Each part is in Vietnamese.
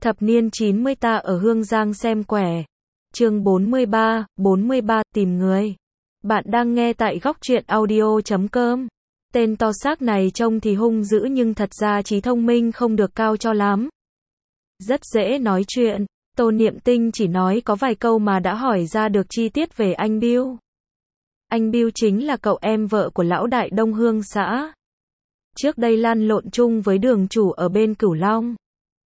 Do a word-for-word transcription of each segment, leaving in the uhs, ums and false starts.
Thập niên chín mươi ta ở Hương Giang xem quẻ. Chương bốn mươi ba, bốn mươi ba, tìm người. Bạn đang nghe tại góc truyện audio chấm com. Tên to xác này trông thì hung dữ nhưng thật ra trí thông minh không được cao cho lắm. Rất dễ nói chuyện, Tô Niệm Tinh chỉ nói có vài câu mà đã hỏi ra được chi tiết về anh Bill. Anh Bill chính là cậu em vợ của lão đại Đông Hương xã. Trước đây lăn lộn chung với đường chủ ở bên Cửu Long.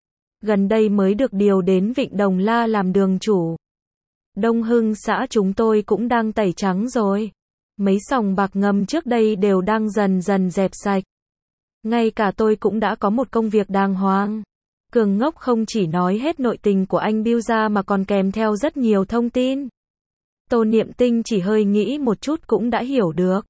Gần đây mới được điều đến Vịnh Đồng La làm đường chủ. Đông Hưng xã chúng tôi cũng đang tẩy trắng rồi. Mấy sòng bạc ngầm trước đây đều đang dần dần dẹp sạch. Ngay cả tôi cũng đã có một công việc đàng hoàng. Cường Ngốc không chỉ nói hết nội tình của anh Bill ra mà còn kèm theo rất nhiều thông tin. Tô Niệm Tinh chỉ hơi nghĩ một chút cũng đã hiểu được.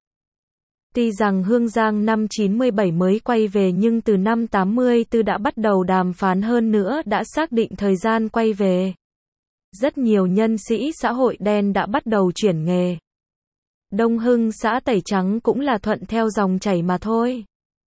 Tuy rằng Hương Giang năm chín mươi bảy mới quay về nhưng từ năm tám mươi tư đã bắt đầu đàm phán, hơn nữa đã xác định thời gian quay về. Rất nhiều nhân sĩ xã hội đen đã bắt đầu chuyển nghề. Đông Hưng xã tẩy trắng cũng là thuận theo dòng chảy mà thôi.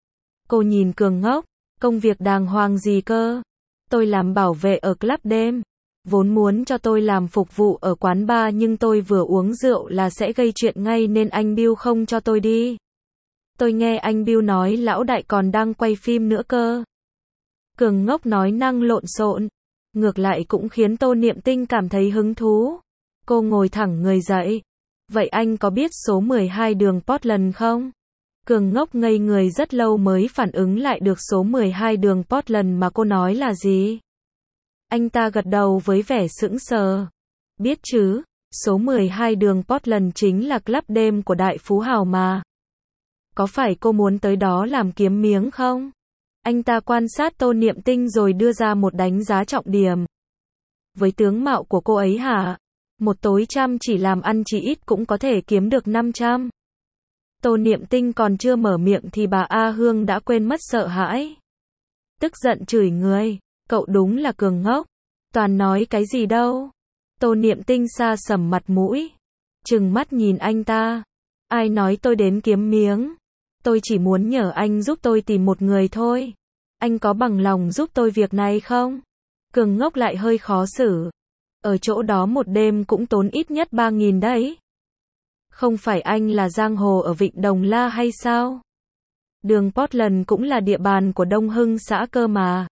Cô nhìn Cường Ngốc, công việc đàng hoàng gì cơ? Tôi làm bảo vệ ở club đêm. Vốn muốn cho tôi làm phục vụ ở quán bar nhưng tôi vừa uống rượu là sẽ gây chuyện ngay nên anh Bill không cho tôi đi. Tôi nghe anh Bill nói lão đại còn đang quay phim nữa cơ. Cường Ngốc nói năng lộn xộn, ngược lại cũng khiến Tô Niệm Tinh cảm thấy hứng thú. Cô ngồi thẳng người dậy. Vậy anh có biết số mười hai đường Portland không? Cường Ngốc ngây người rất lâu mới phản ứng lại được số mười hai đường Portland mà cô nói là gì. Anh ta gật đầu với vẻ sững sờ. Biết chứ, số mười hai đường Portland chính là club đêm của đại phú hào mà. Có phải cô muốn tới đó làm kiếm miếng không? Anh ta quan sát Tô Niệm Tinh rồi đưa ra một đánh giá trọng điểm. Với tướng mạo của cô ấy hả? Một tối chăm chỉ làm ăn chỉ ít cũng có thể kiếm được năm trăm. Tô Niệm Tinh còn chưa mở miệng thì bà A Hương đã quên mất sợ hãi. Tức giận chửi người, cậu đúng là Cường Ngốc. Toàn nói cái gì đâu. Tô Niệm Tinh xa sầm mặt mũi. Trừng mắt nhìn anh ta. Ai nói tôi đến kiếm miếng? Tôi chỉ muốn nhờ anh giúp tôi tìm một người thôi. Anh có bằng lòng giúp tôi việc này không? Cường Ngốc lại hơi khó xử. Ở chỗ đó một đêm cũng tốn ít nhất ba nghìn đấy. Không phải anh là giang hồ ở Vịnh Đồng La hay sao? Đường Portland cũng là địa bàn của Đông Hưng xã cơ mà.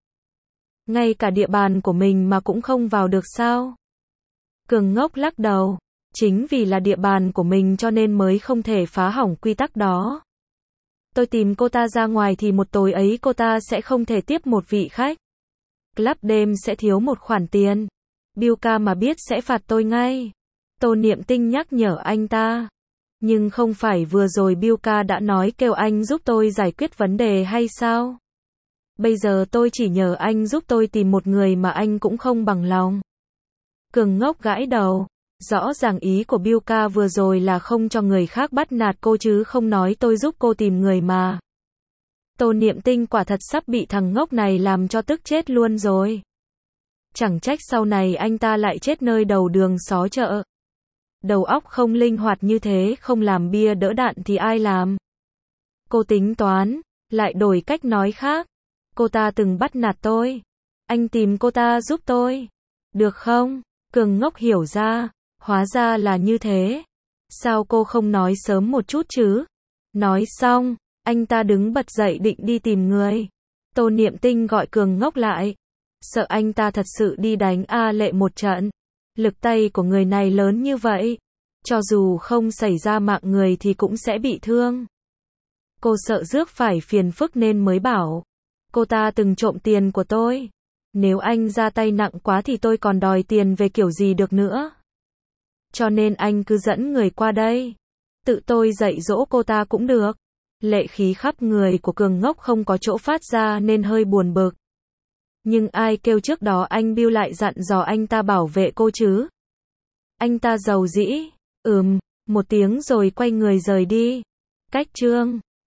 Ngay cả địa bàn của mình mà cũng không vào được sao? Cường Ngốc lắc đầu. Chính vì là địa bàn của mình cho nên mới không thể phá hỏng quy tắc đó. Tôi tìm cô ta ra ngoài thì một tối ấy cô ta sẽ không thể tiếp một vị khách. Club đêm sẽ thiếu một khoản tiền. Bill ca mà biết sẽ phạt tôi ngay. Tô Niệm Tinh nhắc nhở anh ta. Nhưng không phải vừa rồi Bill ca đã nói kêu anh giúp tôi giải quyết vấn đề hay sao? Bây giờ tôi chỉ nhờ anh giúp tôi tìm một người mà anh cũng không bằng lòng. Cường Ngốc gãi đầu. Rõ ràng ý của Bill ca vừa rồi là không cho người khác bắt nạt cô chứ không nói tôi giúp cô tìm người mà. Tô Niệm Tinh quả thật sắp bị thằng ngốc này làm cho tức chết luôn rồi. Chẳng trách sau này anh ta lại chết nơi đầu đường xó chợ. Đầu óc không linh hoạt như thế, không làm bia đỡ đạn thì ai làm? Cô tính toán, lại đổi cách nói khác. Cô ta từng bắt nạt tôi. Anh tìm cô ta giúp tôi. Được không? Cường Ngốc hiểu ra. Hóa ra là như thế. Sao cô không nói sớm một chút chứ? Nói xong, anh ta đứng bật dậy định đi tìm người. Tô Niệm Tinh gọi Cường Ngốc lại. Sợ anh ta thật sự đi đánh A Lệ một trận. Lực tay của người này lớn như vậy. Cho dù không xảy ra mạng người thì cũng sẽ bị thương. Cô sợ rước phải phiền phức nên mới bảo. Cô ta từng trộm tiền của tôi. Nếu anh ra tay nặng quá thì tôi còn đòi tiền về kiểu gì được nữa. Cho nên anh cứ dẫn người qua đây. Tự tôi dạy dỗ cô ta cũng được. Lệ khí khắp người của Cường Ngốc không có chỗ phát ra nên hơi buồn bực. Nhưng ai kêu trước đó anh Bill lại dặn dò anh ta bảo vệ cô chứ? Anh ta giàu dĩ. Ừm, một tiếng rồi quay người rời đi. Cách chương